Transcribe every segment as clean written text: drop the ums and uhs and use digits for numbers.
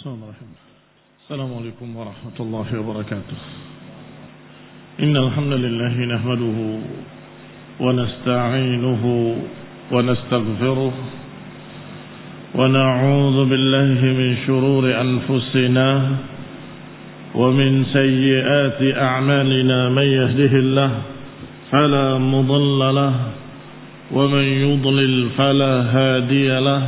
Bismillahirrahmanirrahim. Assalamualaikum warahmatullahi wabarakatuh. Innal hamdalillah nahmaduhu wa nasta'inuhu wa nastaghfiruh wa na'udzu billahi min shururi anfusina wa min sayyiati a'malina man yahdihillah fala mudilla lahu wa man yudlil fala hadiya lahu.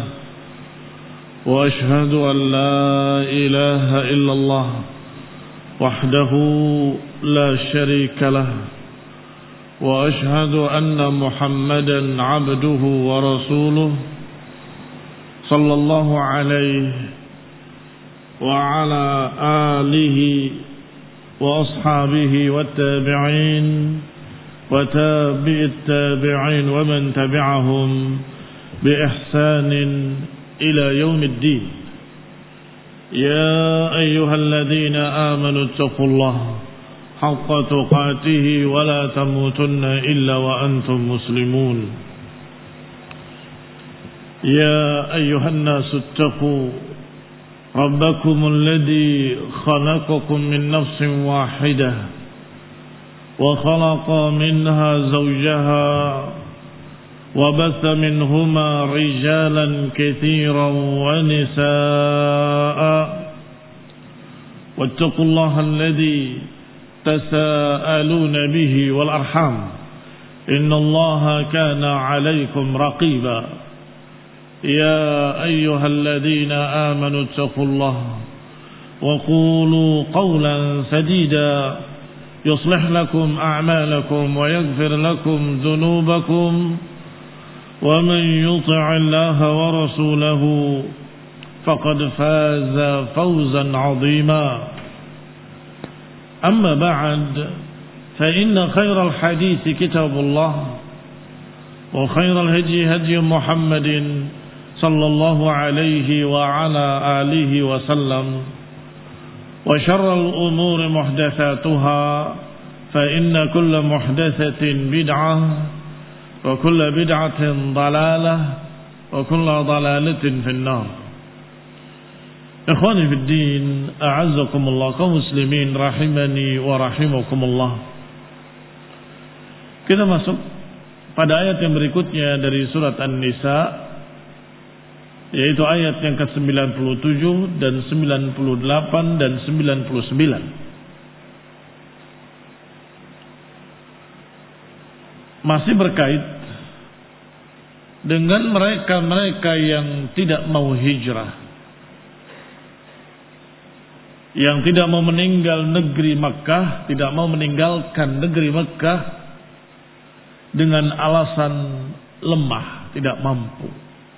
وأشهد أن لا إله إلا الله وحده لا شريك له وأشهد أن محمدا عبده ورسوله صلى الله عليه وعلى آله وأصحابه والتابعين وتابع التابعين ومن تبعهم بإحسان إلى يوم الدين. يا أيها الذين آمنوا اتقوا الله حق تقاته ولا تموتن إلا وأنتم مسلمون. يا أيها الناس اتقوا ربكم الذي خلقكم من نفس واحدة وخلق منها زوجها وبث منهما رجالا كثيرا ونساء واتقوا الله الذي تساءلون به والأرحام إن الله كان عليكم رقيبا. يا أيها الذين آمنوا اتقوا الله وقولوا قولا سديدا يصلح لكم أعمالكم ويغفر لكم ذنوبكم ومن يطع الله ورسوله فقد فاز فوزا عظيما. أما بعد فإن خير الحديث كتاب الله وخير الهدي هدي محمد صلى الله عليه وعلى آله وسلم وشر الأمور محدثاتها فإن كل محدثة بدعة وكل بدعة ضلالة وكل ضلالة في النار. Ikhwani fi din, a'azzakumullah, kaum muslimin rahimani wa rahimakumullah. Kita masuk pada ayat yang berikutnya dari surat An-Nisa, yaitu ayat yang ke-97 dan 98 dan 99. Masih berkait dengan mereka-mereka yang tidak mau hijrah, yang tidak mau meninggal negeri Makkah, tidak mau meninggalkan negeri Makkah dengan alasan lemah, tidak mampu.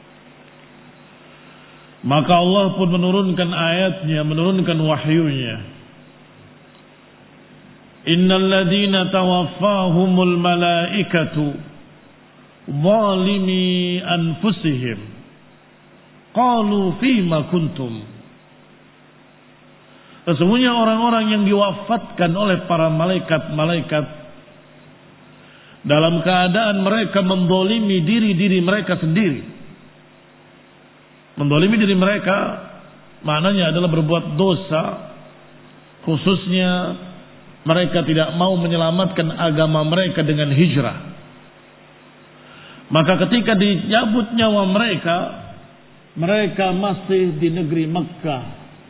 Maka Allah pun menurunkan ayatnya, menurunkan wahyunya. Innal ladzina tawaffahumul malaikatu zalimi anfusihim qalu fima kuntum. Sesungguhnya orang-orang yang diwafatkan oleh para malaikat-malaikat dalam keadaan mereka mendolimi diri mereka sendiri. Mendolimi diri mereka maknanya adalah berbuat dosa, khususnya mereka tidak mau menyelamatkan agama mereka dengan hijrah. Maka ketika dicabut nyawa mereka, mereka masih di negeri Makkah,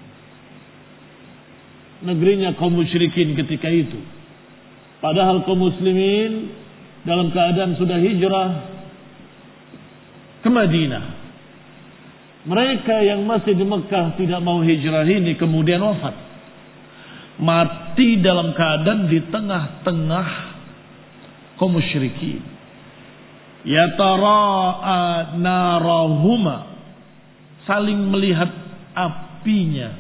negerinya kaum musyrikin ketika itu. Padahal kaum muslimin dalam keadaan sudah hijrah ke Madinah. Mereka yang masih di Makkah tidak mau hijrah ini kemudian wafat. Mati dalam keadaan di tengah-tengah kaum musyrikin. Yatara'a narahuma, saling melihat apinya.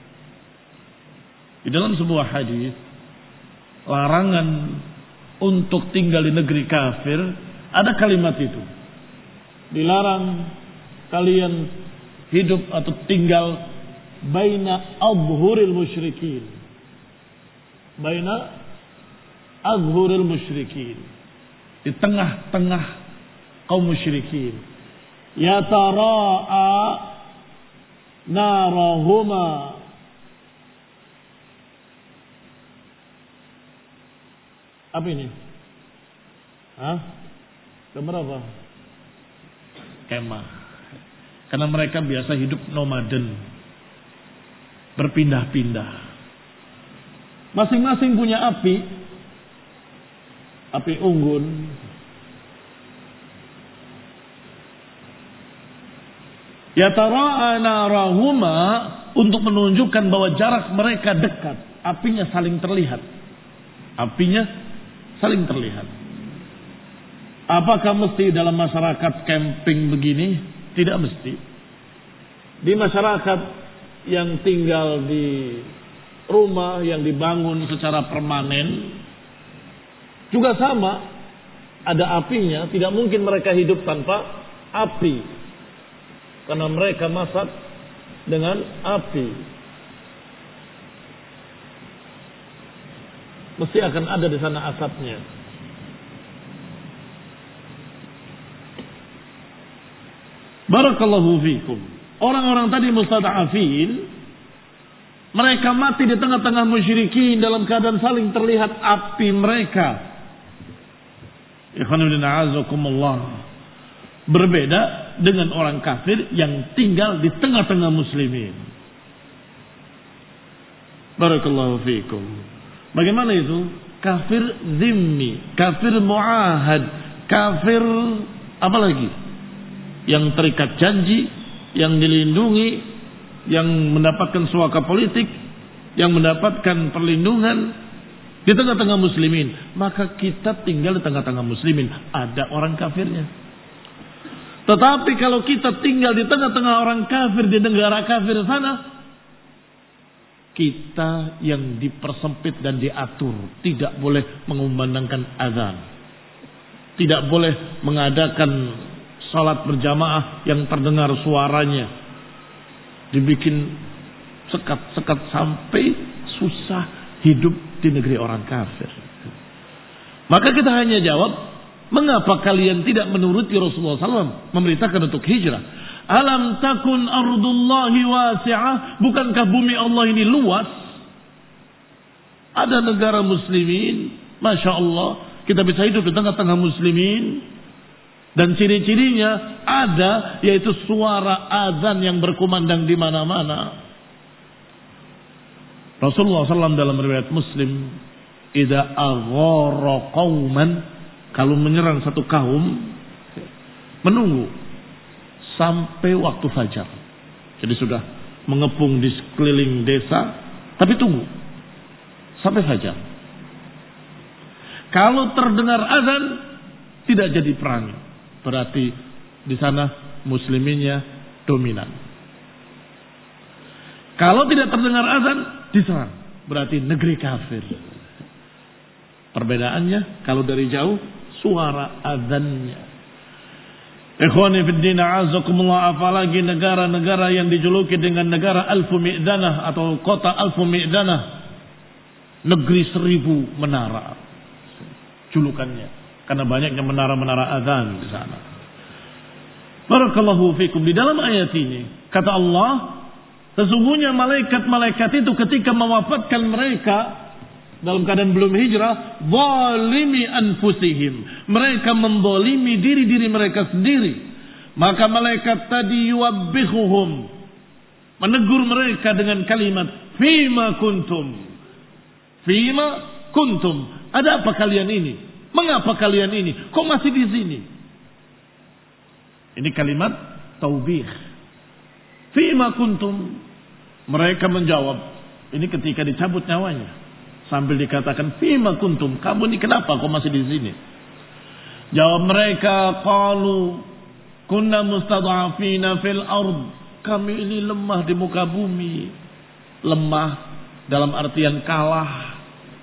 Di dalam sebuah hadis, larangan untuk tinggal di negeri kafir, ada kalimat itu. Dilarang kalian hidup atau tinggal baina adhuril musyrikin. Baina adhuril musyrikin, di tengah-tengah kaum musyrikin. Yatara'a narahuma. Apa ini? Gambar apa? Kemah. Karena mereka biasa hidup nomaden, berpindah-pindah. Masing-masing punya api unggun. Yatara'a narahuma, untuk menunjukkan bahwa jarak mereka dekat. Apinya saling terlihat. Apakah mesti dalam masyarakat camping begini? Tidak mesti. Di masyarakat yang tinggal di rumah yang dibangun secara permanen juga sama, ada apinya. Tidak mungkin mereka hidup tanpa api, karena mereka masak dengan api. Mesti akan ada di sana asapnya. Barakallahu fikum. Orang-orang tadi mustada'afin, mereka mati di tengah-tengah musyrikin dalam keadaan saling terlihat api mereka. Ikhwanuddin a'azakumullah. Berbeda dengan orang kafir yang tinggal di tengah-tengah muslimin. Barakallahu fikum. Bagaimana itu? Kafir zimmi, kafir mu'ahad, kafir apa lagi? Yang terikat janji, yang dilindungi, yang mendapatkan suaka politik, yang mendapatkan perlindungan di tengah-tengah muslimin. Maka kita tinggal di tengah-tengah muslimin. Ada orang kafirnya. Tetapi kalau kita tinggal di tengah-tengah orang kafir di negara kafir sana, kita yang dipersempit dan diatur. Tidak boleh mengumandangkan azan. Tidak boleh mengadakan salat berjamaah yang terdengar suaranya. Dibikin sekat-sekat sampai susah hidup di negeri orang kafir. Maka kita hanya jawab, mengapa kalian tidak menuruti Rasulullah SAW memerintahkan untuk hijrah? Alam takun ardullahi wasi'ah. Bukankah bumi Allah ini luas? Ada negara muslimin, Masya Allah, kita bisa hidup di tengah-tengah muslimin. Dan ciri-cirinya ada, yaitu suara azan yang berkumandang di mana-mana. Rasulullah SAW dalam riwayat Muslim, idza aghara qauman, kalau menyerang satu kaum, menunggu sampai waktu fajar. Jadi sudah mengepung di sekeliling desa, tapi tunggu sampai fajar. Kalau terdengar azan, tidak jadi perang. Berarti di sana musliminnya dominan. Kalau tidak terdengar azan, diserang. Berarti negeri kafir. Perbedaannya, kalau dari jauh, suara azannya. Ikhwani fiddin a'azakumullah, apalagi negara-negara yang dijuluki dengan negara Alfu Mi'danah atau kota Alfu Mi'danah. Negeri 1000 menara. Julukannya. Karena banyaknya menara-menara azan di sana. Barakallahu fikum. Di dalam ayat ini, kata Allah, sesungguhnya malaikat-malaikat itu ketika mewafatkan mereka dalam keadaan belum hijrah, zalimi anfusihim. Mereka menzalimi diri-diri mereka sendiri. Maka malaikat tadi yuwabbihuhum, menegur mereka dengan kalimat, fima kuntum. Fima kuntum. Ada apa kalian ini? Mengapa kalian ini? Kok masih di sini? Ini kalimat taubih. Fima kuntum. Mereka menjawab. Ini ketika dicabut nyawanya. Sambil dikatakan, fima kuntum. Kamu ini kenapa kok masih di sini? Jawab mereka, qalu kunna mustad'afina fil ard. Kami ini lemah di muka bumi. Lemah dalam artian kalah.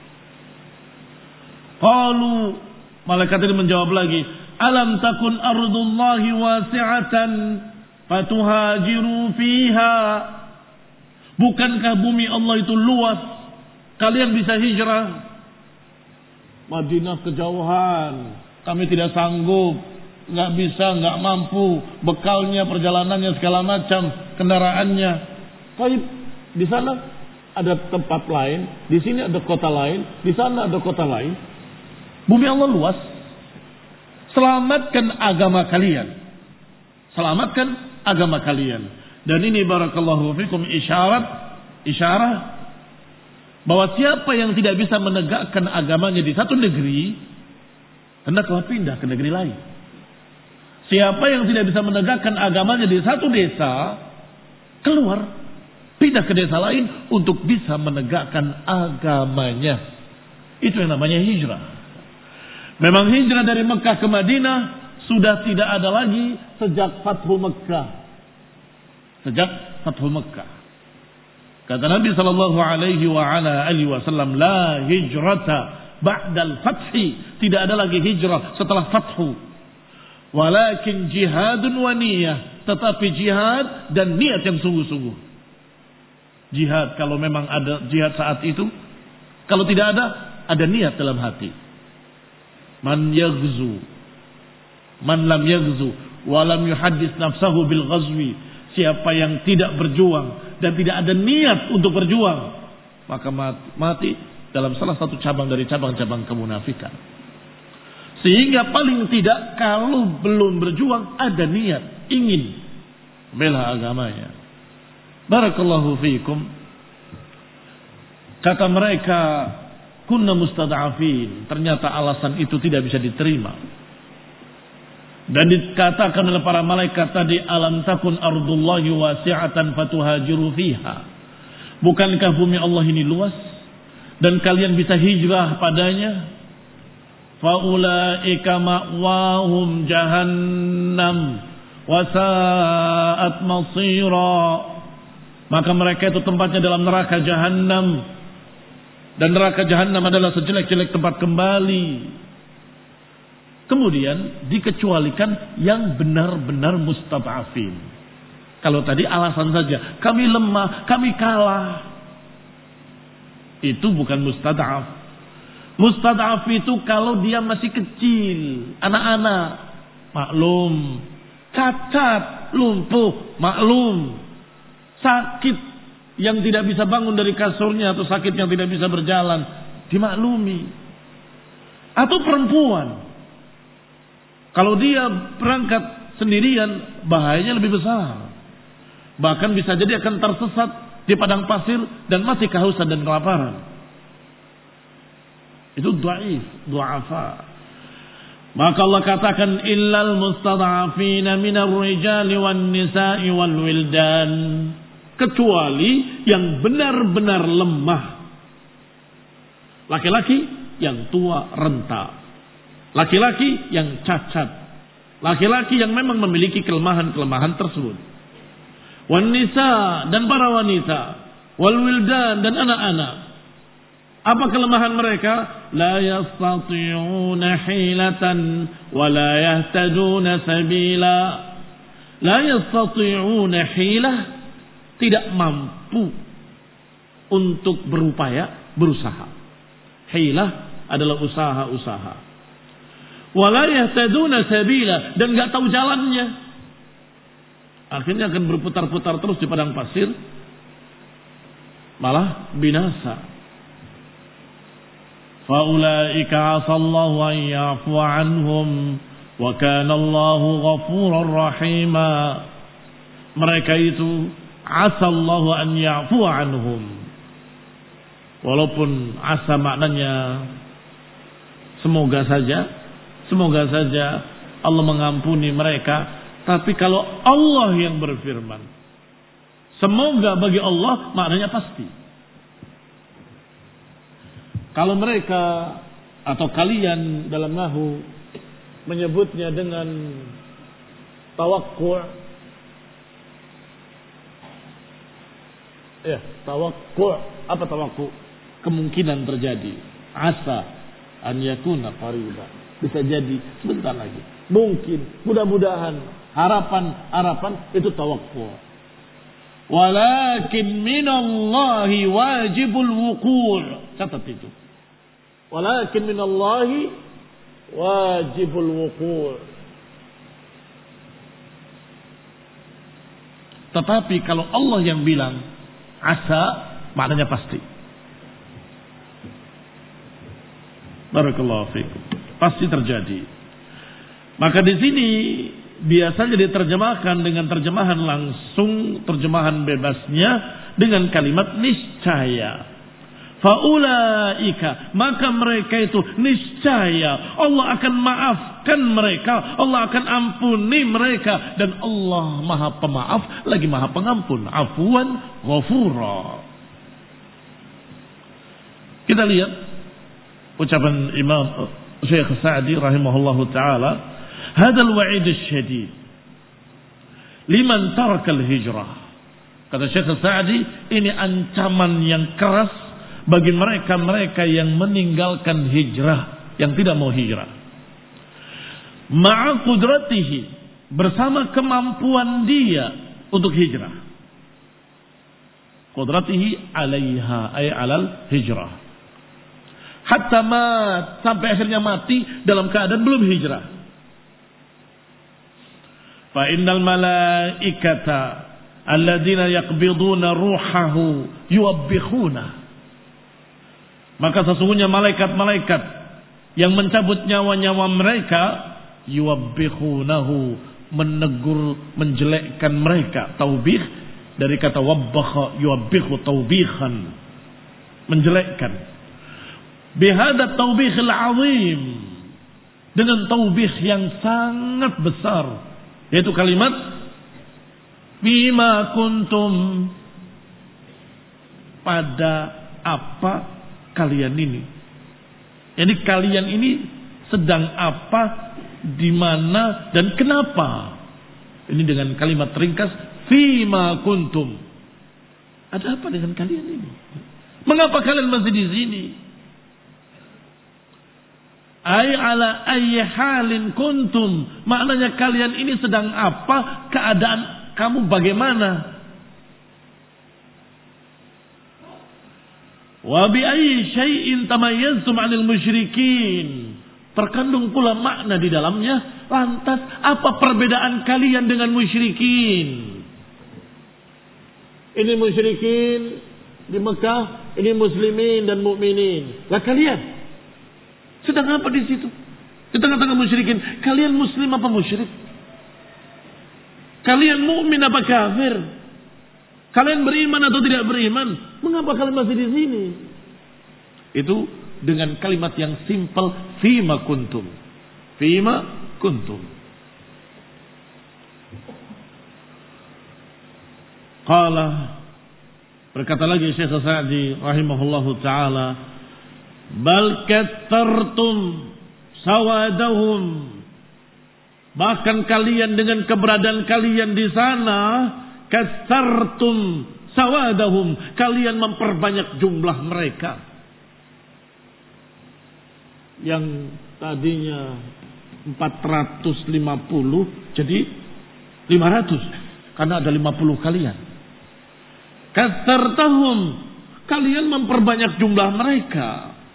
Qalu, malaikat ini menjawab lagi, alam takun ardullahi wasi'atan fatuhajiru fiha. Bukankah bumi Allah itu luas, kalian bisa hijrah? Madinah kejauhan, kami tidak sanggup, nggak bisa, nggak mampu, bekalnya, perjalanannya, segala macam kendaraannya. Baik, di sana ada tempat lain, di sini ada kota lain, di sana ada kota lain. Bumi Allah luas. Selamatkan agama kalian. Selamatkan agama kalian. Dan ini barakallahu fikum isyarah bahwa siapa yang tidak bisa menegakkan agamanya di satu negeri, hendaklah pindah ke negeri lain. Siapa yang tidak bisa menegakkan agamanya di satu desa, keluar, pindah ke desa lain untuk bisa menegakkan agamanya. Itu yang namanya hijrah. Memang hijrah dari Mekah ke Madinah sudah tidak ada lagi sejak Fathu Mekah. Sejak Fathu Mekah. Kata Nabi sallallahu alaihi wasallam, la hijrata ba'dal fathi. Tidak ada lagi hijrah setelah fathu. Walakin jihadun wa niyah. Tetapi jihad dan niat yang sungguh-sungguh. Jihad kalau memang ada jihad saat itu. Kalau tidak ada niat dalam hati. Man yaghzu. Man lam yaghzu. Walam yuhaddis nafsahu bil ghazwi. Siapa yang tidak berjuang dan tidak ada niat untuk berjuang, maka mati dalam salah satu cabang dari cabang-cabang kemunafikan. Sehingga paling tidak kalau belum berjuang ada niat, ingin bela agamanya. Barakallahu fiikum. Kata mereka, kunna mustad'afin. Ternyata alasan itu tidak bisa diterima. Dan dikatakan oleh para malaikat tadi, alam takun ardullahi wasi'atan fatuhajiru fiha. Bukankah bumi Allah ini luas dan kalian bisa hijrah padanya? Faulaika ma'wahum jahannam wasa'at masira. Maka mereka itu tempatnya dalam neraka jahannam, dan neraka jahannam adalah sejelek-jelek tempat kembali. Kemudian dikecualikan yang benar-benar mustad'afin. Kalau tadi alasan saja, kami lemah, kami kalah. Itu bukan mustad'af. Mustad'af itu kalau dia masih kecil, anak-anak, maklum. Cacat, lumpuh, maklum. Sakit yang tidak bisa bangun dari kasurnya atau sakit yang tidak bisa berjalan, dimaklumi. Atau perempuan. Kalau dia berangkat sendirian, bahayanya lebih besar. Bahkan bisa jadi akan tersesat di padang pasir dan mati kehausan dan kelaparan. Itu du'afa. Maka Allah katakan, illal mustad'afina minar rijali wan nisa'i wal wildan. Kecuali yang benar-benar lemah. Laki-laki yang tua renta. Laki-laki yang cacat. Laki-laki yang memang memiliki kelemahan-kelemahan tersebut. Wan nisa, dan para wanita. Wal wildan, dan anak-anak. Apa kelemahan mereka? La yastati'una hilatan wa la yahtaduna sabila. La yastati'una hilah, tidak mampu untuk berupaya, berusaha. Hilah adalah usaha-usaha. Wala yahtaduna sabila, dan enggak tahu jalannya. Akhirnya akan berputar-putar terus di padang pasir, malah binasa. Faulaika asallahu an ya'fu anhum wa kana Allahu ghafurar rahima. Mereka itu asallahu an ya'fu anhum. Walaupun asa maknanya semoga saja Allah mengampuni mereka. Tapi kalau Allah yang berfirman, semoga bagi Allah, maknanya pasti. Kalau mereka atau kalian dalam nahwu menyebutnya dengan tawakku'. Tawakku'. Apa tawakku'? Kemungkinan terjadi. Asa an yakuna qariba. Bisa jadi sebentar lagi. Mungkin, mudah-mudahan, harapan itu tawakkul. Walakin minallahi wajibul wuqu'. Catat itu. Walakin minallahi wajibul wuqu'. Tetapi kalau Allah yang bilang, asa maknanya pasti. Barakallahu fiikum. Pasti terjadi. Maka di sini biasanya diterjemahkan dengan terjemahan langsung, terjemahan bebasnya dengan kalimat niscaya. Faulaika, maka mereka itu niscaya Allah akan maafkan mereka, Allah akan ampuni mereka, dan Allah Maha Pemaaf lagi Maha Pengampun, afuwan ghafura. Kita lihat ucapan Imam Syekh Sa'di rahimahullahu taala, hadzal wa'id asy-syadid liman taraka al-hijrah. Kata Syekh Sa'di, ini ancaman yang keras bagi mereka-mereka yang meninggalkan hijrah, yang tidak mau hijrah. Ma'a qudratihi, bersama kemampuan dia untuk hijrah. Qudratihi alaiha, ay alal hijrah. Hatta mat, sampai akhirnya mati dalam keadaan belum hijrah. Fa innal malaikata alladzina yaqbiduna ruhahu yuwabbikhuna. Maka sesungguhnya malaikat-malaikat yang mencabut nyawa-nyawa mereka, yuwabbihunahu, menegur, menjelekkan mereka. Taubih dari kata wabbakha, yuwabbihu taubihan, menjelekkan. Bihada taubihil azim, dengan taubih yang sangat besar, yaitu kalimat bima kuntum, pada apa kalian ini. Jadi kalian ini sedang apa, di mana, dan kenapa. Ini dengan kalimat ringkas, fima kuntum. Ada apa dengan kalian ini? Mengapa kalian masih di sini? Ay ala ayyi halin kuntum. Maknanya kalian ini sedang apa, keadaan kamu bagaimana? Wa bi ayyi syai'in tamayyaztum 'anil musyrikin. Terkandung pula makna di dalamnya. Lantas apa perbedaan kalian dengan musyrikin? Ini musyrikin di Mekah, ini muslimin dan mukminin. Lah kalian sedang apa di situ? Di tengah-tengah musyrikin. Kalian muslim apa musyrik? Kalian mukmin apa kafir? Kalian beriman atau tidak beriman? Mengapa kalian masih di sini? Itu dengan kalimat yang simpel, fima kuntum. Fima kuntum. Qala, berkata lagi Syekh Sa'di rahimahullahu taala, bal kattartum sawadahum. Bahkan kalian dengan keberadaan kalian di sana, kasartum sawadahum, kalian memperbanyak jumlah mereka. Yang tadinya 450 jadi 500, karena ada 50 kalian. Kasartahum, kalian memperbanyak jumlah mereka.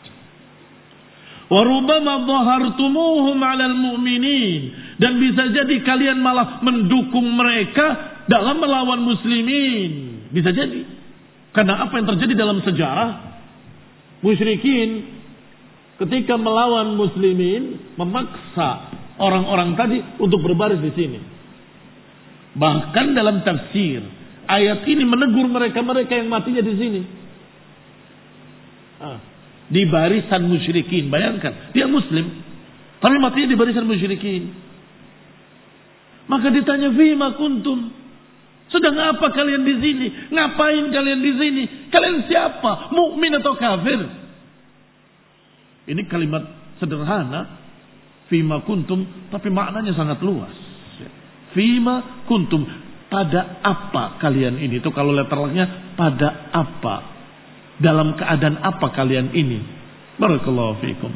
Wa rubbama dhahartumuhum 'alal mu'minin, dan bisa jadi kalian malah mendukung mereka dalam melawan muslimin. Bisa jadi. Karena apa yang terjadi dalam sejarah, musyrikin ketika melawan muslimin memaksa orang-orang tadi untuk berbaris di sini. Bahkan dalam tafsir ayat ini menegur mereka-mereka yang matinya di sini. Di barisan musyrikin. Bayangkan, dia muslim tapi matinya di barisan musyrikin. Maka ditanya, fima kuntum, sedang apa kalian di sini? Ngapain kalian di sini? Kalian siapa? Mukmin atau kafir? Ini kalimat sederhana, fima kuntum, tapi maknanya sangat luas. Fima kuntum, pada apa kalian ini? Itu kalau letternya pada apa? Dalam keadaan apa kalian ini? Barakallahu fiikum.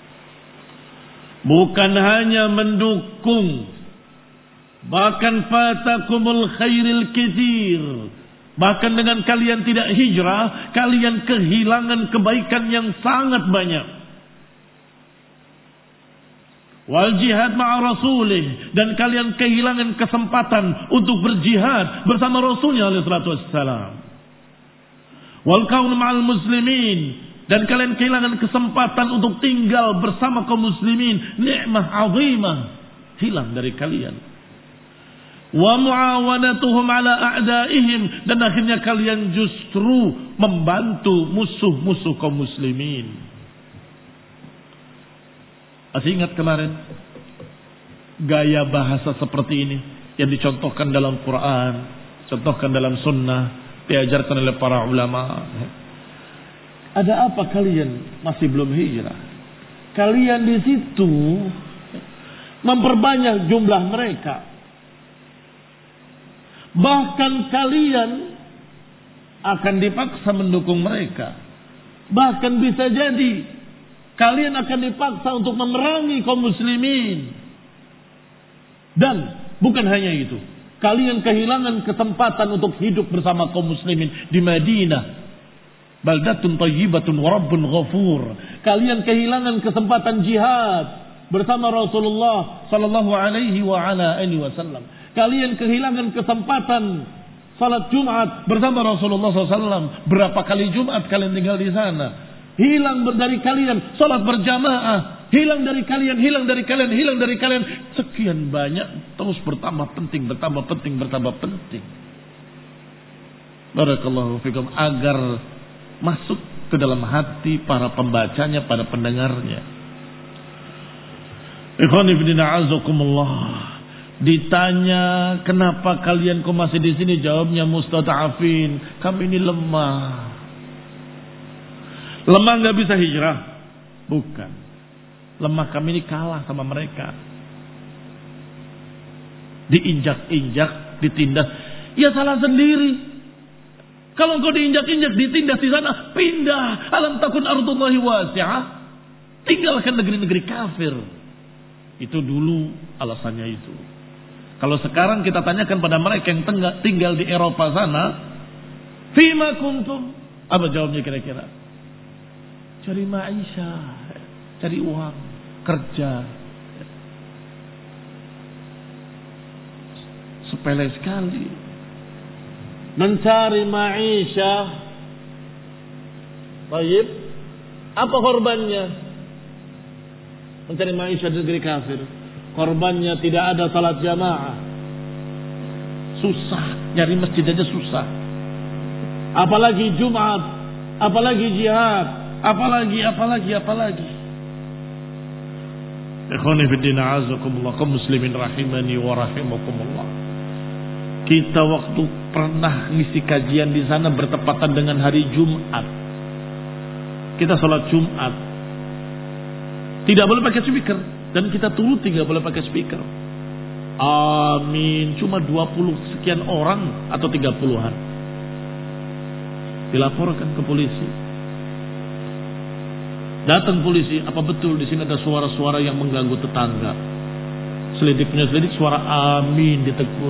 Bukan hanya mendukung, bahkan fatakumul khairil katsir. Bahkan dengan kalian tidak hijrah, kalian kehilangan kebaikan yang sangat banyak. Wal jihad ma'a rasulih, dan kalian kehilangan kesempatan untuk berjihad bersama Rasulnya alaihi salatu wassalam. Wal kaun ma'al muslimin, dan kalian kehilangan kesempatan untuk tinggal bersama kaum muslimin. Nikmah azimah hilang dari kalian. Wa muawanatuhum ala a'daihim, dan akhirnya kalian justru membantu musuh-musuh kaum muslimin. Masih ingat kemarin gaya bahasa seperti ini yang dicontohkan dalam Quran, contohkan dalam sunnah, diajarkan oleh para ulama. Ada apa kalian masih belum hijrah? Kalian di situ memperbanyak jumlah mereka. Bahkan kalian akan dipaksa mendukung mereka. Bahkan bisa jadi kalian akan dipaksa untuk memerangi kaum muslimin. Dan bukan hanya itu, kalian kehilangan kesempatan untuk hidup bersama kaum muslimin di Madinah. Baldatun thayyibatun wa rabbun ghafur. Kalian kehilangan kesempatan jihad bersama Rasulullah sallallahu alaihi wa ala alihi wasallam. Kalian kehilangan kesempatan salat Jumat bersama Rasulullah SAW. Berapa kali Jumat kalian tinggal di sana? Hilang dari kalian salat berjamaah, hilang dari kalian, hilang dari kalian, hilang dari kalian. Sekian banyak, terus bertambah penting, bertambah penting, bertambah penting. Barakallahu fikum, agar masuk ke dalam hati para pembacanya, para pendengarnya. Ikhwan fillah a'azzakumullah. Ditanya kenapa kalian kok masih di sini, jawabnya mustada'afin. Kami ini lemah. Lemah nggak bisa hijrah? Bukan. Lemah kami ini kalah sama mereka. Diinjak-injak, ditindas. Ya salah sendiri. Kalau engkau diinjak-injak, ditindas di sana, pindah. Alam takun ardullahi wasi'ah. Tinggalkan negeri-negeri kafir. Itu dulu alasannya itu. Kalau sekarang kita tanyakan pada mereka yang tinggal di Eropa sana, fima kuntum? Apa jawabnya kira-kira? Cari maisha, cari uang, kerja. Sepele sekali. Mencari maisha. Baik. Apa korbannya? Mencari maisha di negeri kafir. Korbannya tidak ada salat jamaah. Susah, nyari masjid aja susah. Apalagi Jumat, apalagi jihad. Apalagi. Ikhwani fiddin a'azakumullah, kaum muslimin rahimani wa rahimakumullah. Kita waktu pernah ngisi kajian di sana bertepatan dengan hari Jumat. Kita sholat Jumat. Tidak boleh pakai speaker. Dan kita turuti tidak boleh pakai speaker. Amin. Cuma 20 sekian orang atau 30-an. Dilaporkan ke polisi. Datang polisi, apa betul di sini ada suara-suara yang mengganggu tetangga? Selidik suara amin ditegur.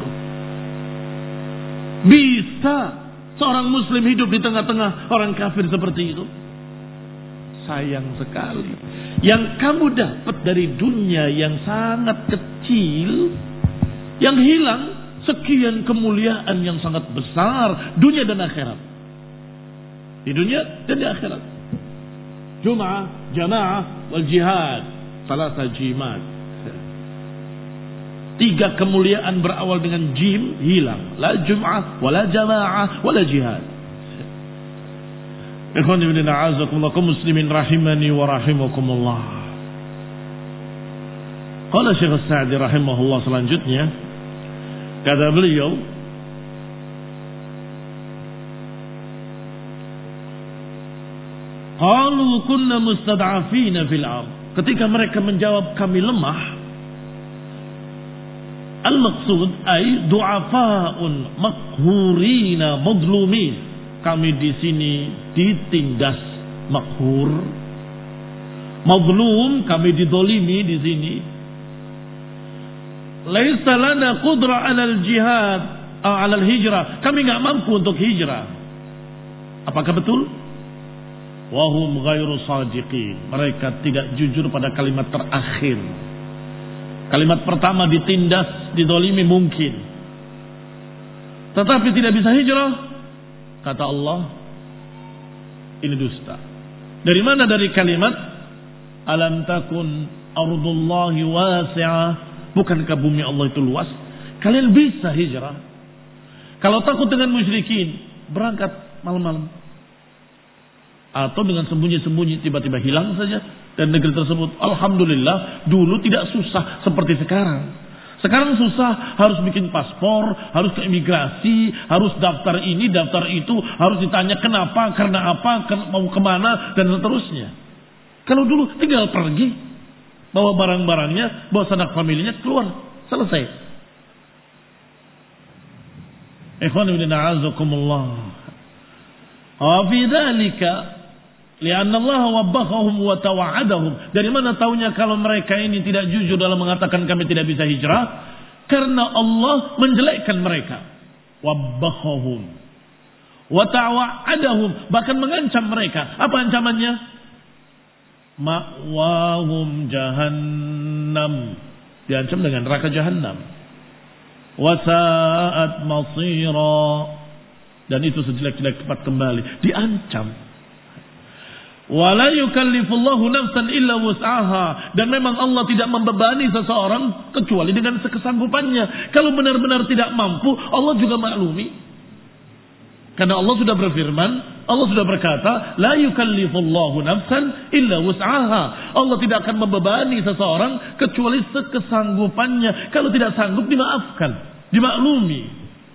Bisa seorang muslim hidup di tengah-tengah orang kafir seperti itu? Sayang sekali. Yang kamu dapat dari dunia yang sangat kecil, yang hilang sekian kemuliaan yang sangat besar, dunia dan akhirat. Di dunia dan di akhirat. Jum'ah, jamaah, wal jihad. Salasa jimat. 3 kemuliaan berawal dengan jim hilang. La jum'ah, wala jamaah, wala jihad. Ikhwan ibn a'azakumullah, kaum muslimin rahimani wa rahimakumullah. Qala Syekh As-Sa'di rahimahullah selanjutnya, kata beliau, qalu kunna mustad'afina fil ard. Ketika mereka menjawab kami lemah, al-maqsud ay du'afaun makhurina madlumin. Kami di sini ditindas, makhur, madlum, kami didolimi di sini. Laisa lana qudra 'alal jihad, 'alal hijrah. Kami enggak mampu untuk hijrah. Apakah betul? Wahum ghairu sadiqin. Mereka tidak jujur pada kalimat terakhir. Kalimat pertama ditindas, didolimi mungkin. Tetapi tidak bisa hijrah. Kata Allah, Ini dusta. Dari mana? Dari kalimat alam takun ardullahi wasi'ah. Bukankah bumi Allah itu luas? Kalian bisa hijrah. Kalau takut dengan musyrikin, berangkat malam-malam. Atau dengan sembunyi-sembunyi tiba-tiba hilang saja. Dan negeri tersebut, alhamdulillah, dulu tidak susah seperti sekarang. Sekarang susah, harus bikin paspor, harus ke imigrasi, harus daftar ini, daftar itu, harus ditanya kenapa, karena apa, mau kemana, dan seterusnya. Kalau dulu tinggal pergi, bawa barang-barangnya, bawa sanak familinya, keluar, selesai. Ikhwan ibn a'azakumullah. Wa fi dzalika li'anna Allah wabbahum wa tawa'adahum. Dari mana taunya kalau mereka ini tidak jujur dalam mengatakan kami tidak bisa hijrah? Karena Allah menjelekkan mereka. Wabbahum wa tawa'adahum, bahkan mengancam mereka. Apa ancamannya? Ma'wahum jahannam. Diancam dengan neraka jahannam. Wa sa'at masira. Dan itu sejelek-jelek tempat kembali. Diancam. Wala yukallifullahu nafsan illa wus'aha. Dan memang Allah tidak membebani seseorang kecuali dengan sekesanggupannya. Kalau benar-benar tidak mampu, Allah juga maklumi. Karena Allah sudah berfirman, Allah sudah berkata, la yukallifullahu nafsan illa wus'aha. Allah tidak akan membebani seseorang kecuali sekesanggupannya. Kalau tidak sanggup, dimaafkan, dimaklumi.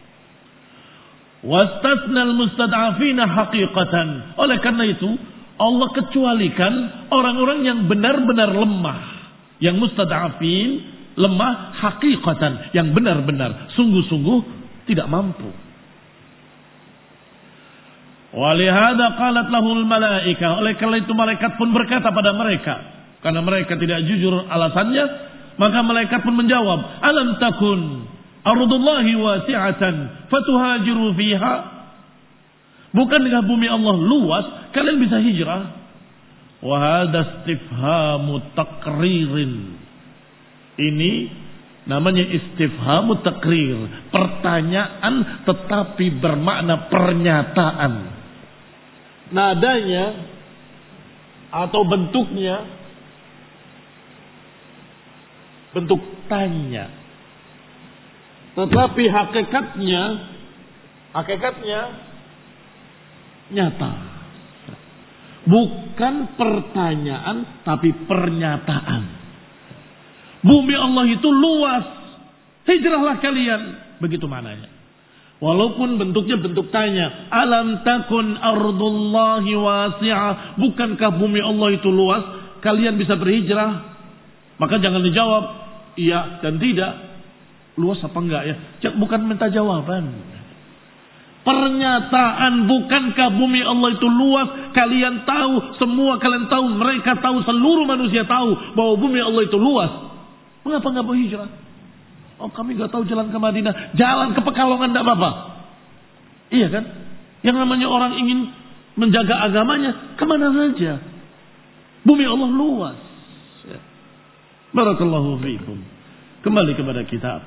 Wastasnal mustad'afina haqiqatan. Oleh karena itu, Allah kecualikan orang-orang yang benar-benar lemah. Yang mustad'afin, lemah hakikatan. Yang benar-benar, sungguh-sungguh tidak mampu. Walihada qalat lahul malaika. Oleh karena itu malaikat pun berkata pada mereka. Karena mereka tidak jujur alasannya. Maka malaikat pun menjawab. Alam takun ardullahi wasi'atan fatuhajiru fiha. Bukankah bumi Allah luas, kalian bisa hijrah? Wa hadha istifhamu taqririn. Ini namanya istifhamu taqrir, pertanyaan tetapi bermakna pernyataan. Nadanya atau bentuknya bentuk tanya. Tetapi hakikatnya nyata. Bukan pertanyaan tapi pernyataan. Bumi Allah itu luas. Hijrahlah kalian. Begitu maknanya. Walaupun bentuknya bentuk tanya. Alam takun ardullahi wasi'ah. Bukankah bumi Allah itu luas? Kalian bisa berhijrah. Maka jangan dijawab iya dan tidak. Luas apa enggak ya? Bukan minta jawaban. Pernyataan, bukankah bumi Allah itu luas? Kalian tahu, semua kalian tahu, mereka tahu, seluruh manusia tahu bahwa bumi Allah itu luas. Mengapa nggak berhijrah? Oh, kami nggak tahu jalan ke Madinah, jalan ke Pekalongan tidak apa-apa. Iya kan? Yang namanya orang ingin menjaga agamanya, kemana saja? Bumi Allah luas. Barakallahu fiikum. Kembali kepada kitab.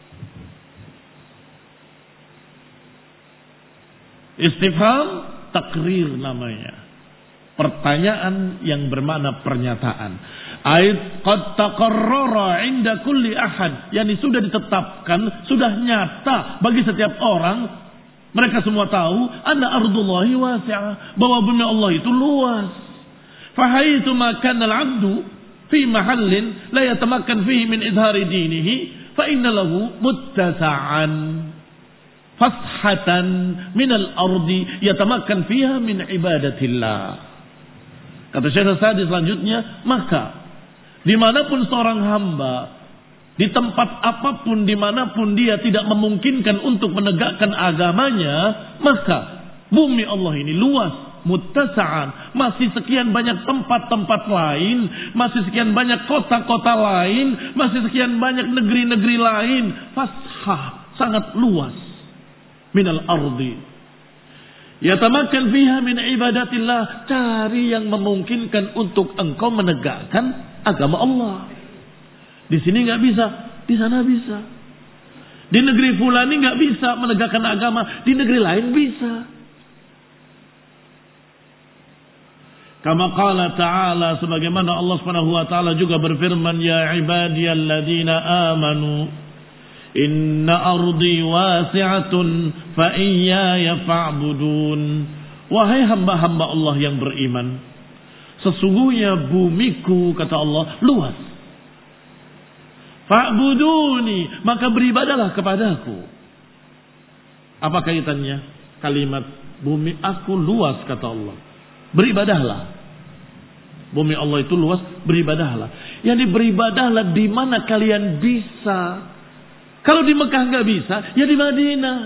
Istifham takrir namanya. Pertanyaan yang bermakna pernyataan. Ait qad taqarrara 'inda kulli ahad. Yani sudah ditetapkan, sudah nyata bagi setiap orang. Mereka semua tahu anna ardullahi wasi'ah, bahwa bumi Allah itu luas. Fa haythu ma kana al-'abdu fi mahallin la yatamakkan fihi min idhari dinihi fa inna lahu muttasa'an fashatan minal ardi yatamakkan fiha min ibadatillah. Kata Syekh Sa'di selanjutnya, maka dimanapun seorang hamba, di tempat apapun, dimanapun dia tidak memungkinkan untuk menegakkan agamanya, maka bumi Allah ini luas, muttasa'an, masih sekian banyak tempat-tempat lain, masih sekian banyak kota-kota lain, masih sekian banyak negeri-negeri lain, fashah, sangat luas. Minal ardi yatamakkan fiha min ibadatillah. Cari yang memungkinkan untuk engkau menegakkan agama Allah. Di sini nggak bisa, di sana bisa. Di negeri fulani nggak bisa menegakkan agama, di negeri lain bisa. Kama qala ta'ala, sebagaimana Allah Subhanahu wa taala juga berfirman, ya ibadiyalladzina amanu inna ardi wasi'atun fa iyaya fa'budun. Wahai hamba-hamba Allah yang beriman, sesungguhnya bumiku, kata Allah, luas. Fa'buduni, maka beribadalah kepadaku. Apa kaitannya kalimat bumi aku luas, kata Allah? Beribadahlah. Bumi Allah itu luas, beribadahlah. Yani beribadahlah di mana kalian bisa. Kalau di Mekah nggak bisa, ya di Madinah.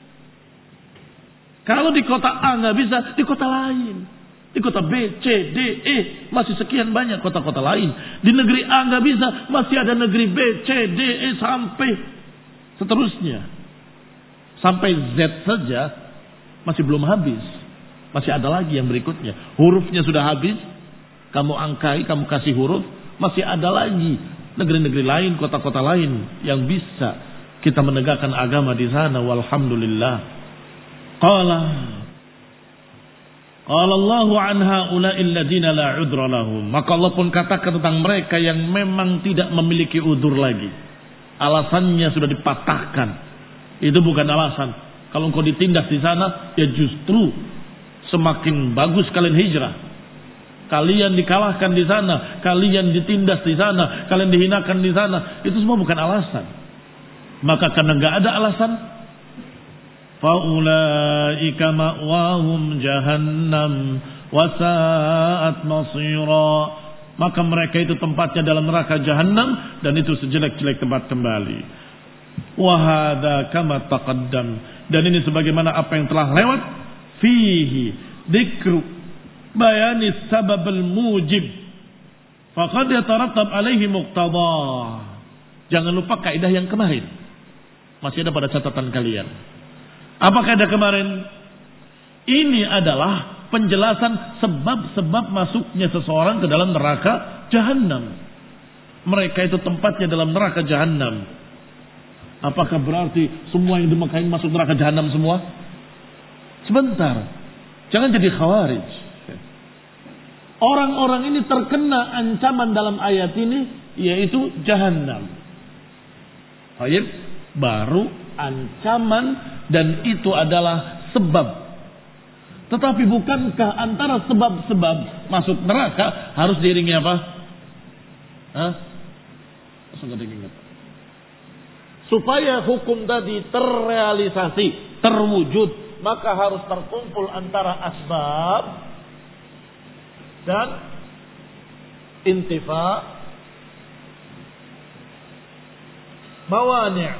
Kalau di kota A nggak bisa, di kota lain. Di kota B, C, D, E, masih sekian banyak kota-kota lain. Di negeri A nggak bisa, masih ada negeri B, C, D, E, sampai seterusnya. Sampai Z saja masih belum habis. Masih ada lagi yang berikutnya. Hurufnya sudah habis, kamu angkai, kamu kasih huruf, masih ada lagi negeri-negeri lain, kota-kota lain yang bisa kita menegakkan agama di sana. Walhamdulillah. Qala Allah an haula'il ladzina la 'udra lahum. Maka Allah pun katakan tentang mereka yang memang tidak memiliki udzur lagi. Alasannya sudah dipatahkan. Itu bukan alasan. Kalau engkau ditindas di sana, ya justru semakin bagus kalian hijrah. Kalian dikalahkan di sana, kalian ditindas di sana, kalian dihinakan di sana. Itu semua bukan alasan. Maka karena enggak ada alasan, faulaika ma'wahum jahannam wa sa'at masira. Maka mereka itu tempatnya dalam neraka jahannam, dan itu sejelek-jelek tempat kembali. Wa hadza kama taqaddam, dan ini sebagaimana apa yang telah lewat, fihi dzikru bayani sabab al-mujib faqad yatarattab alaihi muqtadah. Jangan lupa kaidah yang kemarin, masih ada pada catatan kalian. Apa kaidah kemarin? Ini adalah penjelasan sebab-sebab masuknya seseorang ke dalam neraka jahanam. Mereka itu tempatnya dalam neraka jahanam. Apakah berarti semua yang di Mekah ini masuk neraka jahanam semua? Sebentar, jangan jadi khawarij. Orang-orang ini terkena ancaman dalam ayat ini, yaitu jahanam. Baik, baru ancaman, dan itu adalah sebab. Tetapi bukankah antara sebab-sebab masuk neraka harus diiringi apa? Langsung gak diingat. Supaya hukum tadi terrealisasi, terwujud, maka harus terkumpul antara asbab dan intifa mawani'.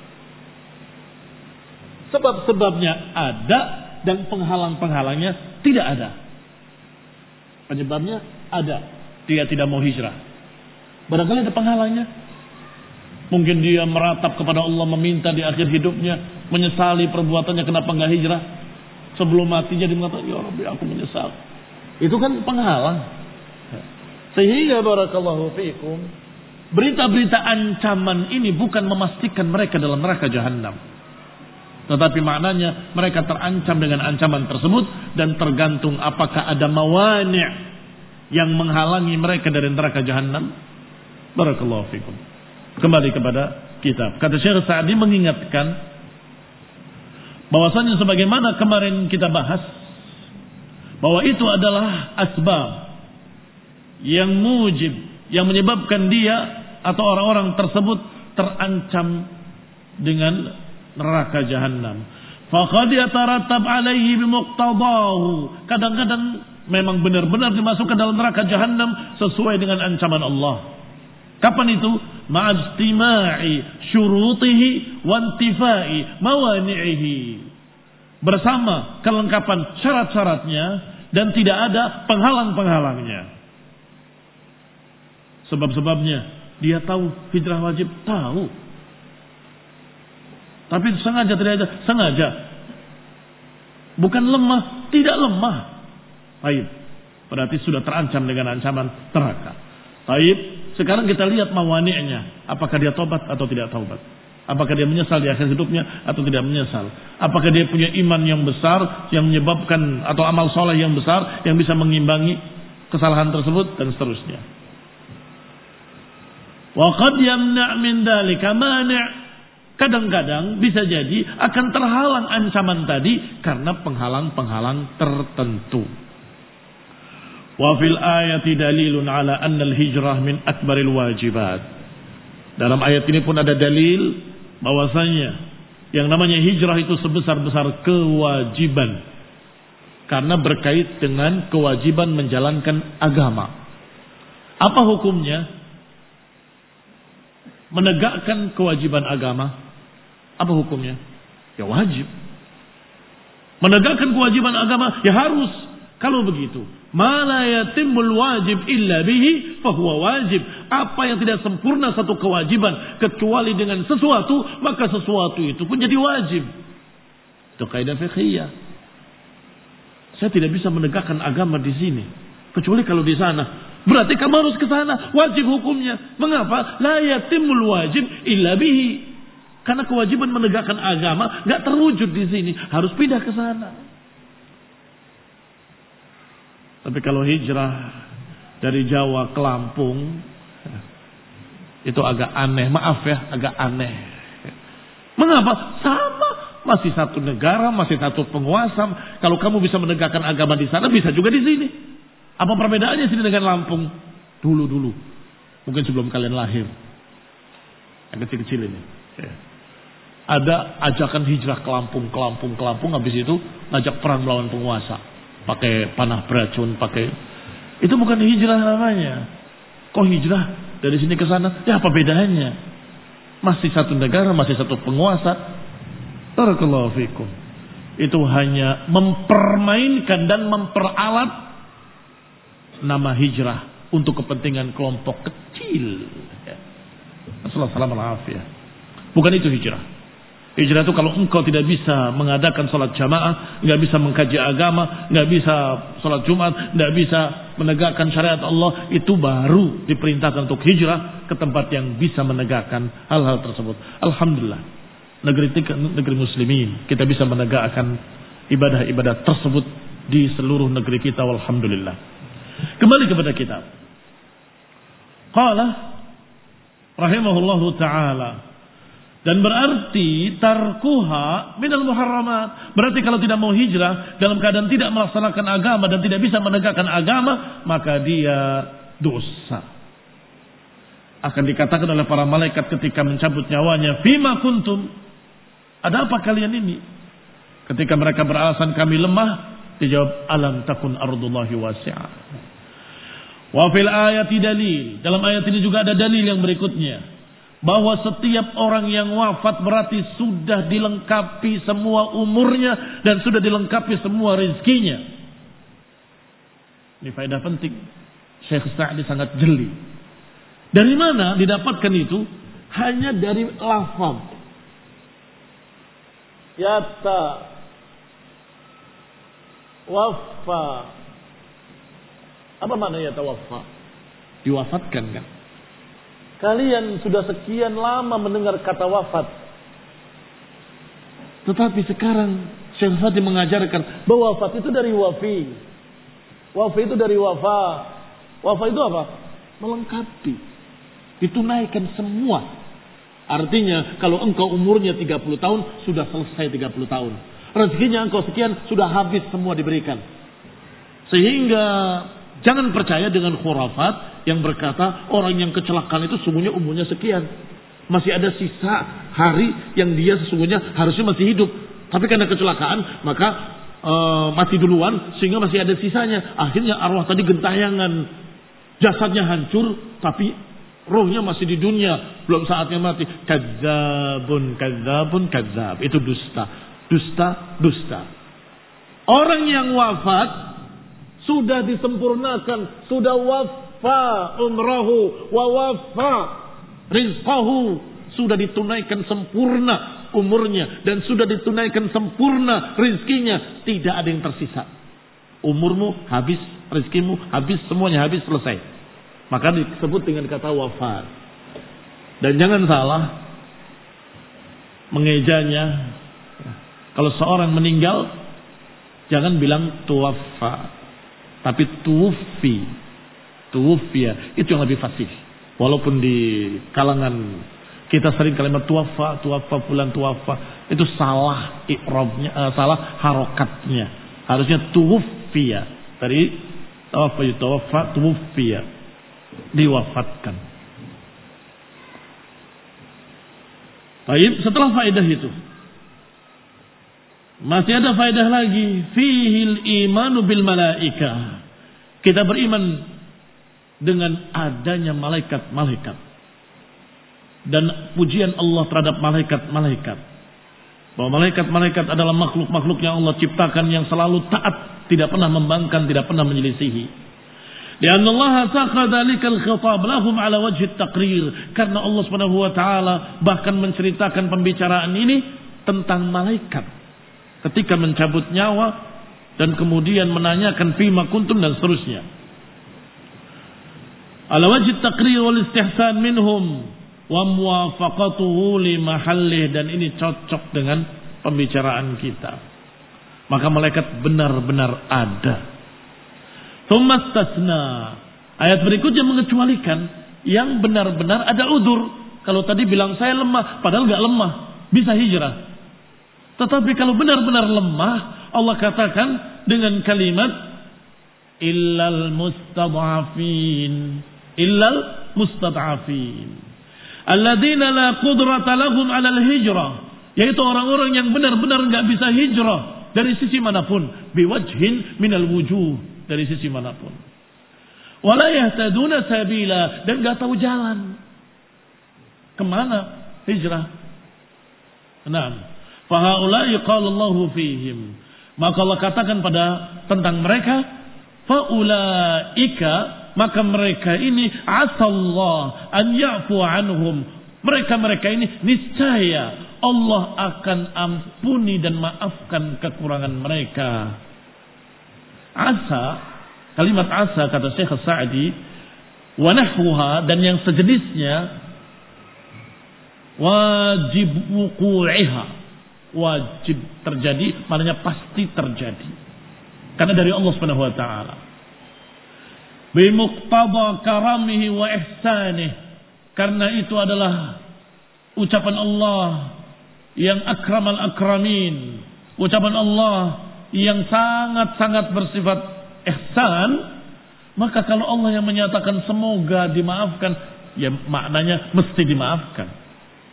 Sebab-sebabnya ada dan penghalang-penghalangnya tidak ada. Penyebabnya ada, dia tidak mau hijrah. Barangkali ada penghalangnya. Mungkin dia meratap kepada Allah, meminta di akhir hidupnya, menyesali perbuatannya, kenapa enggak hijrah. Sebelum matinya dia mengatakan, ya Rabbi, aku menyesal. Itu kan penghalang. Sehingga barakallahu fiikum, berita-berita ancaman ini bukan memastikan mereka dalam neraka jahanam. Tetapi maknanya mereka terancam dengan ancaman tersebut, dan tergantung apakah ada mawani' yang menghalangi mereka dari neraka jahanam. Barakallahu fiikum. Kembali kepada kitab. Kata Syekh Sa'di mengingatkan bahwasanya sebagaimana kemarin kita bahas, bahwa itu adalah asbab yang mujib, yang menyebabkan dia atau orang-orang tersebut terancam dengan neraka jahanam. Faqad yatarattab alaihi bimuqtadahu. Kadang-kadang memang benar-benar dimasukkan dalam neraka jahanam sesuai dengan ancaman Allah. Kapan itu? Ma'ajtima'i syurutihi wantifai mawani'ihi. Bersama kelengkapan syarat-syaratnya dan tidak ada penghalang-penghalangnya. Sebab-sebabnya dia tahu hijrah wajib, tahu. Tapi sengaja tidak ada, sengaja. Bukan lemah, tidak lemah. Baik. Berarti sudah terancam dengan ancaman neraka. Baik. Sekarang kita lihat mawani'nya. Apakah dia tobat atau tidak tobat? Apakah dia menyesal di akhir hidupnya atau tidak menyesal? Apakah dia punya iman yang besar yang menyebabkan, atau amal soleh yang besar yang bisa mengimbangi kesalahan tersebut dan seterusnya. Wa qad yamna' min dzalika mani'. Kadang-kadang bisa jadi akan terhalang ancaman tadi karena penghalang-penghalang tertentu. Wa fil ayati dalilun ala anna al-hijrah min akbaril wajibat. Dalam ayat ini pun ada dalil bahwasanya yang namanya hijrah itu sebesar-besar kewajiban. Karena berkait dengan kewajiban menjalankan agama. Apa hukumnya? Menegakkan kewajiban agama. Apa hukumnya? Ya wajib. Menegakkan kewajiban agama ya harus. Kalau begitu, ma la yatimul wajib illa bihi fahuwa wajib. Apa yang tidak sempurna satu kewajiban kecuali dengan sesuatu, maka sesuatu itu pun jadi wajib. Itu kaidah fiqhiyah. Saya tidak bisa menegakkan agama di sini kecuali kalau di sana. Berarti kamu harus ke sana, wajib hukumnya. Mengapa? La yatimul wajib illa bihi. Karena kewajiban menegakkan agama enggak terwujud di sini, harus pindah ke sana. Tapi kalau hijrah dari Jawa ke Lampung itu agak aneh, maaf ya, agak aneh. Mengapa? Sama, masih satu negara, masih satu penguasa. Kalau kamu bisa menegakkan agama di sana, bisa juga di sini. Apa perbedaannya sini dengan Lampung? Dulu. Mungkin sebelum kalian lahir. Yang kecil-kecil ini. Ya. Ada ajakan hijrah ke Lampung. Habis itu ngajak perang melawan penguasa. Pakai panah beracun, itu bukan hijrah namanya. Kok hijrah dari sini ke sana? Ya apa bedanya? Masih satu negara, masih satu penguasa. Barakallahu fikum. Itu hanya mempermainkan dan memperalat nama hijrah untuk kepentingan kelompok kecil. Assalamualaikum. Bukan itu hijrah. Hijrah itu kalau engkau tidak bisa mengadakan sholat jamaah, nggak bisa mengkaji agama, nggak bisa sholat Jumat, nggak bisa menegakkan syariat Allah, itu baru diperintahkan untuk hijrah ke tempat yang bisa menegakkan hal-hal tersebut. Alhamdulillah, negeri muslimin kita bisa menegakkan ibadah-ibadah tersebut di seluruh negeri kita. Alhamdulillah. Kembali kepada kitab. Qala rahimahullahu ta'ala. Dan berarti tarkuha minal muharramat. Berarti kalau tidak mau hijrah dalam keadaan tidak melaksanakan agama dan tidak bisa menegakkan agama, maka dia dosa. Akan dikatakan oleh para malaikat ketika mencabut nyawanya, fima kuntum. Ada apa kalian ini? Ketika mereka beralasan kami lemah, dijawab alam takun ardullahi wasi'ah. Wa fil ayati dalil. Dalam ayat ini juga ada dalil yang berikutnya. Bahwa setiap orang yang wafat berarti sudah dilengkapi semua umurnya dan sudah dilengkapi semua rezekinya. Ini faedah penting. Syekh Sa'di sangat jeli. Dari mana didapatkan itu? Hanya dari lafaz. Yatta waffa. Apa makna yatta waffa? Diwafatkan kan? Kalian sudah sekian lama mendengar kata wafat. Tetapi sekarang Syekh Sa'di mengajarkan bahwa wafat itu dari wafi. Wafi itu dari wafa. Wafa itu apa? Melengkapi. Ditunaikan semua. Artinya kalau engkau umurnya 30 tahun, sudah selesai 30 tahun. Rezekinya engkau sekian, sudah habis semua diberikan. Sehingga jangan percaya dengan khurafat yang berkata orang yang kecelakaan itu sesungguhnya umurnya sekian. Masih ada sisa hari yang dia sesungguhnya harusnya masih hidup. Tapi karena kecelakaan maka mati duluan sehingga masih ada sisanya. Akhirnya arwah tadi gentayangan. Jasadnya hancur tapi rohnya masih di dunia. Belum saatnya mati. Kadzabun. Itu dusta. Orang yang wafat sudah disempurnakan. Sudah wafa umrahu wa wafa rizqahu. Sudah ditunaikan sempurna umurnya. Dan sudah ditunaikan sempurna rizkinya. Tidak ada yang tersisa. Umurmu habis, rizkimu habis, semuanya habis, selesai. Maka disebut dengan kata wafat. Dan jangan salah mengejanya. Kalau seorang meninggal, jangan bilang tuwaffa. Tapi tuwfiya itu yang lebih fasih. Walaupun di kalangan kita sering kalimat tuwaffa fulan tuwaffa, itu salah i'rabnya, salah harokatnya. Harusnya tuwfiya. Dari tawaffa tuwfiya, diwafatkan. Baik, setelah faedah itu masih ada faedah lagi, fihil imanu bil malaika. Kita beriman dengan adanya malaikat-malaikat dan pujian Allah terhadap malaikat-malaikat. Bahwa malaikat-malaikat adalah makhluk-makhluk yang Allah ciptakan yang selalu taat, tidak pernah membangkang, tidak pernah menyelisihi. Lianna Allah saqa dzalikal khitab lahum ala wajhi at-taqrir. Karena Allah Subhanahu wa taala bahkan menceritakan pembicaraan ini tentang malaikat ketika mencabut nyawa dan kemudian menanyakan fima kuntum dan seterusnya. Ala wajhi at-taqrir wal istihsan minhum wa muwafaqatuhu li mahallih, dan ini cocok dengan pembicaraan kita. Maka malaikat benar-benar ada. Tsumma istasna. Ayat berikutnya mengecualikan yang benar-benar ada udzur. Kalau tadi bilang saya lemah, padahal enggak lemah, bisa hijrah. Tetapi kalau benar-benar lemah, Allah katakan dengan kalimat illal mustad'afin alladzina la qudrata lahum 'alal hijrah, yaitu orang-orang yang benar-benar enggak bisa hijrah dari sisi manapun, biwajhin minal wujuh, dari sisi manapun. Wala yahtaduna sabila, dan enggak tahu jalan kemana hijrah. Naam. Fahaulai qala Allahu fihim. Maka Allah katakan tentang mereka, faulaika, maka mereka ini asallah an ya'fu anhum. Mereka ini niscaya Allah akan ampuni dan maafkan kekurangan mereka. Asa, kalimat asa kata Syekh Sa'di, wa nahwuha, dan yang sejenisnya, wajib wuqu'iha, wajib terjadi, maknanya pasti terjadi karena dari Allah Subhanahu wa taala. Bi muqtada karamihi wa ihsanih, karena itu adalah ucapan Allah yang akramal akramin, ucapan Allah yang sangat-sangat bersifat ihsan. Maka kalau Allah yang menyatakan semoga dimaafkan, ya maknanya mesti dimaafkan.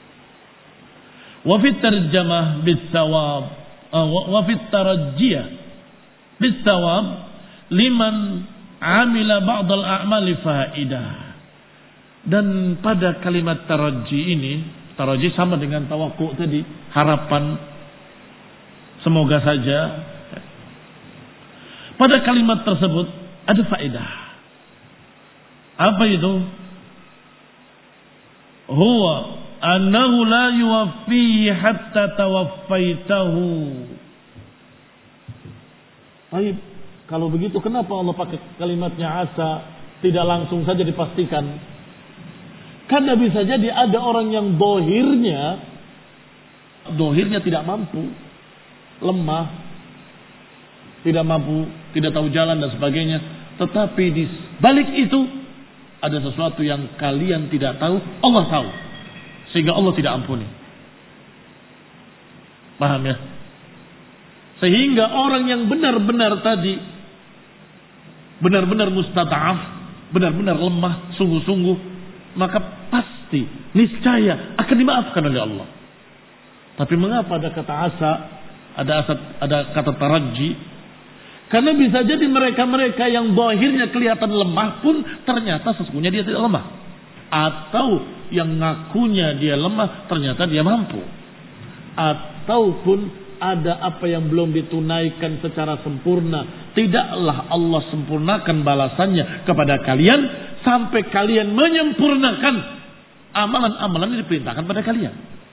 Wa fit tarjamah bis-sawab wa fit tarajjiyah bis-sawab liman amila ba'd al-a'mali faidah. Dan pada kalimat tarajji ini, tarajji sama dengan tawakku tadi, harapan, semoga saja. Pada kalimat tersebut ada faedah. Apa itu? Huwa annahu la yuwaffi hatta tawaffaitahu. Baik, kalau begitu kenapa Allah pakai kalimatnya asa, tidak langsung saja dipastikan? Karena bisa jadi ada orang yang dohirnya tidak mampu, lemah, tidak mampu, tidak tahu jalan dan sebagainya. Tetapi di balik itu ada sesuatu yang kalian tidak tahu, Allah tahu. Sehingga Allah tidak ampuni. Paham ya? Sehingga orang yang benar-benar tadi, benar-benar mustad'af, benar-benar lemah, sungguh-sungguh, maka pasti, niscaya akan dimaafkan oleh Allah. Tapi mengapa ada kata asa, ada kata taraji? Karena bisa jadi mereka-mereka yang zahirnya kelihatan lemah pun ternyata sesungguhnya dia tidak lemah. Atau yang ngakunya dia lemah ternyata dia mampu. Ataupun ada apa yang belum ditunaikan secara sempurna. Tidaklah Allah sempurnakan balasannya kepada kalian sampai kalian menyempurnakan amalan-amalan yang diperintahkan pada kalian.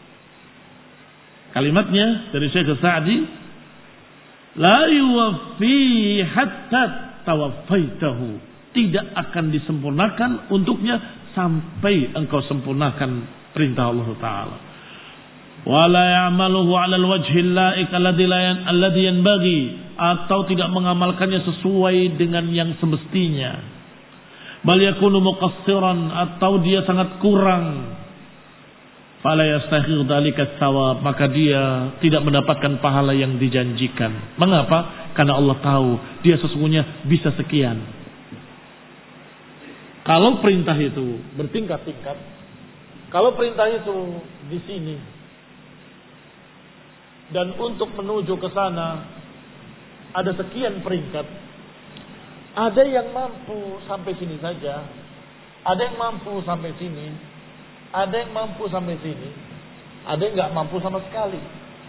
Kalimatnya dari Syekh Sa'di, la yuwaffi hatta tawaffaitahu, tidak akan disempurnakan untuknya sampai engkau sempurnakan perintah Allah Ta'ala. Wa la ya'maluhu 'ala al-wajhi al-la'iq alladhi yanbaghi, atau tidak mengamalkannya sesuai dengan yang semestinya. Bal yakunu muqassiran, atau dia sangat kurang. Fala yastahiq dzalika tsawab, maka dia tidak mendapatkan pahala yang dijanjikan. Mengapa? Karena Allah tahu dia sesungguhnya bisa sekian. Kalau perintah itu bertingkat-tingkat, kalau perintah itu di sini, dan untuk menuju ke sana ada sekian peringkat, ada yang mampu sampai sini saja, ada yang mampu sampai sini, ada yang mampu sampai sini, ada yang nggak mampu sama sekali.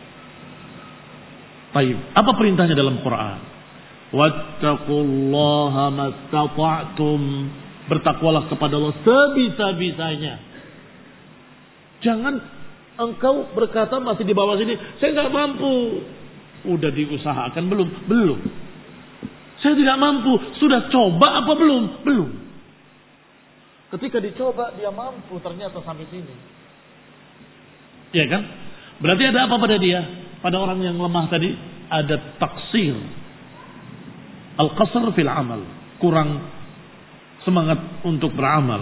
Baik, apa perintahnya dalam Quran? Wattaqullaha mastata'tum, bertakwalah kepada Allah sebisa-bisanya. Jangan engkau berkata masih di bawah sini, saya nggak mampu. Udah diusahakan belum? Belum. Saya tidak mampu. Sudah coba apa belum? Belum. Ketika dicoba dia mampu, ternyata sampai sini. Ya kan? Berarti ada apa pada dia? Pada orang yang lemah tadi ada taksir. Al-qasr fil amal, kurang semangat untuk beramal.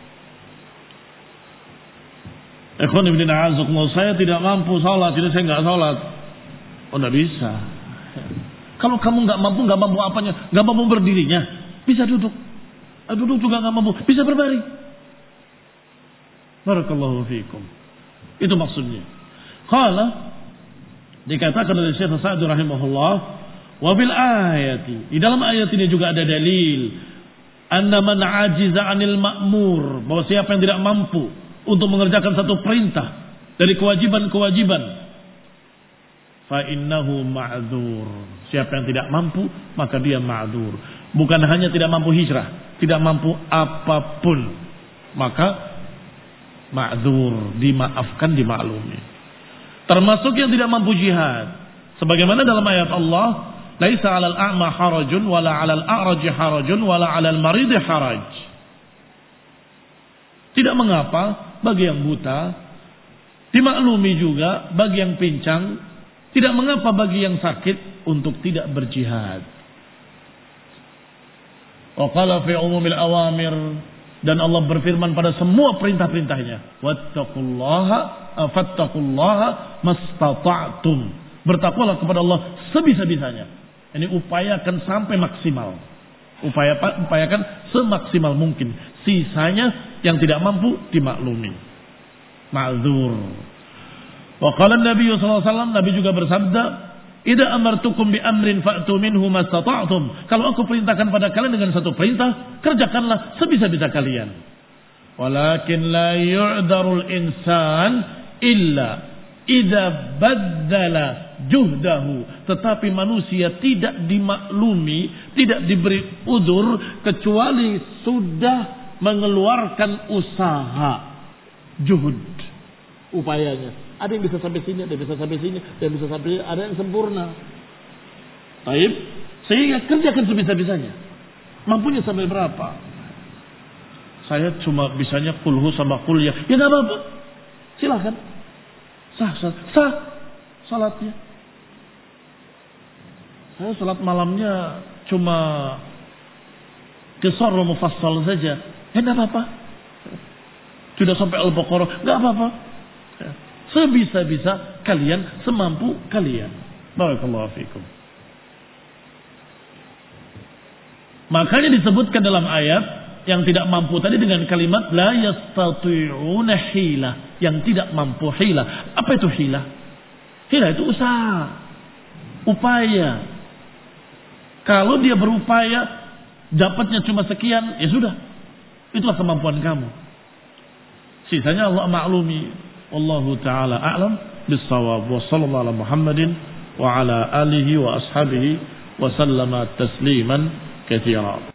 Ikhwan ibn a'azakumullah, saya tidak mampu salat, jadi saya enggak salat. Oh, enggak bisa. Kalau kamu enggak mampu apanya? Enggak mampu berdirinya, bisa duduk. Duduk juga enggak mampu, bisa berbaring. Barakallahu fiikum. Itu maksudnya. Qala, dikatakan oleh Syekh Sa'di rahimahullah, wa bil ayati, di dalam ayat ini juga ada dalil anna man ajiza 'anil ma'mur, bahwa siapa yang tidak mampu untuk mengerjakan satu perintah dari kewajiban-kewajiban, fa innahu ma'dzur. Siapa yang tidak mampu, maka dia ma'dzur. Bukan hanya tidak mampu hijrah, tidak mampu apapun, maka ma'dzur, dimaafkan, dimaklumi. Termasuk yang tidak mampu jihad. Sebagaimana dalam ayat Allah, laisa 'alal a'ma harajun wala 'alal a'raj harajun wala 'alal marid haraj. Tidak mengapa bagi yang buta, dimaklumi juga bagi yang pincang, tidak mengapa bagi yang sakit untuk tidak berjihad. Wa qala fi umumil awamir, dan Allah berfirman pada semua perintah-perintahnya, fattaqullaha mastata'tum, bertakwalah kepada Allah sebisa-bisanya. Ini upayakan sampai maksimal, upayakan semaksimal mungkin. Sisanya yang tidak mampu dimaklumi, ma'dzur. Wa qala Nabi sallallahu alaihi wasallam, Nabi juga bersabda, idza amartukum bi amrin fa'tu minhu mastata'tum. Kalau aku perintahkan pada kalian dengan satu perintah, kerjakanlah sebisa-bisa kalian. Walakin la yu'dzarul insan illa idza baddala juhdahu. Tetapi manusia tidak dimaklumi, tidak diberi udzur kecuali sudah mengeluarkan usaha, juhud, upayanya. Ada yang bisa sampai sini, ada yang bisa sampai sini, ada yang bisa sampai, ada yang sempurna. Baik, sehingga kerjakan sebisa-bisanya. Mampunya sampai berapa? Saya cuma bisanya kulhu sama kuliah. Ya nggak apa-apa, silakan. Sah salatnya. Saya salat malamnya cuma qisar wa mufassal saja. Ya nggak apa-apa. Tidak sampai Al-Baqarah, nggak apa-apa. Sebisa-bisa kalian, semampu kalian. Barakallahu fiikum. Makanya disebutkan dalam ayat yang tidak mampu tadi dengan kalimat la yastati'una hila, yang tidak mampu hila. Apa itu hila? Hila itu usaha, upaya. Kalau dia berupaya dapatnya cuma sekian, ya sudah, itulah kemampuan kamu. Sisanya Allah maklumi. Wallahu ta'ala a'lam bis-shawab. Wa sallallahu ala Muhammadin wa ala alihi wa ashabihi wa sallama tasliman katsira.